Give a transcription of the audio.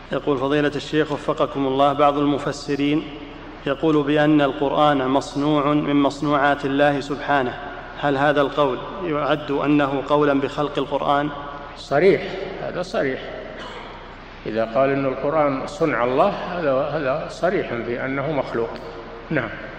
يقول فضيلة الشيخ وفقكم الله، بعض المفسرين يقول بأن القرآن مصنوع من مصنوعات الله سبحانه، هل هذا القول يعد أنه قولا بخلق القرآن؟ صريح، هذا صريح، إذا قال أن القرآن صنع الله هذا صريح بأنه مخلوق. نعم.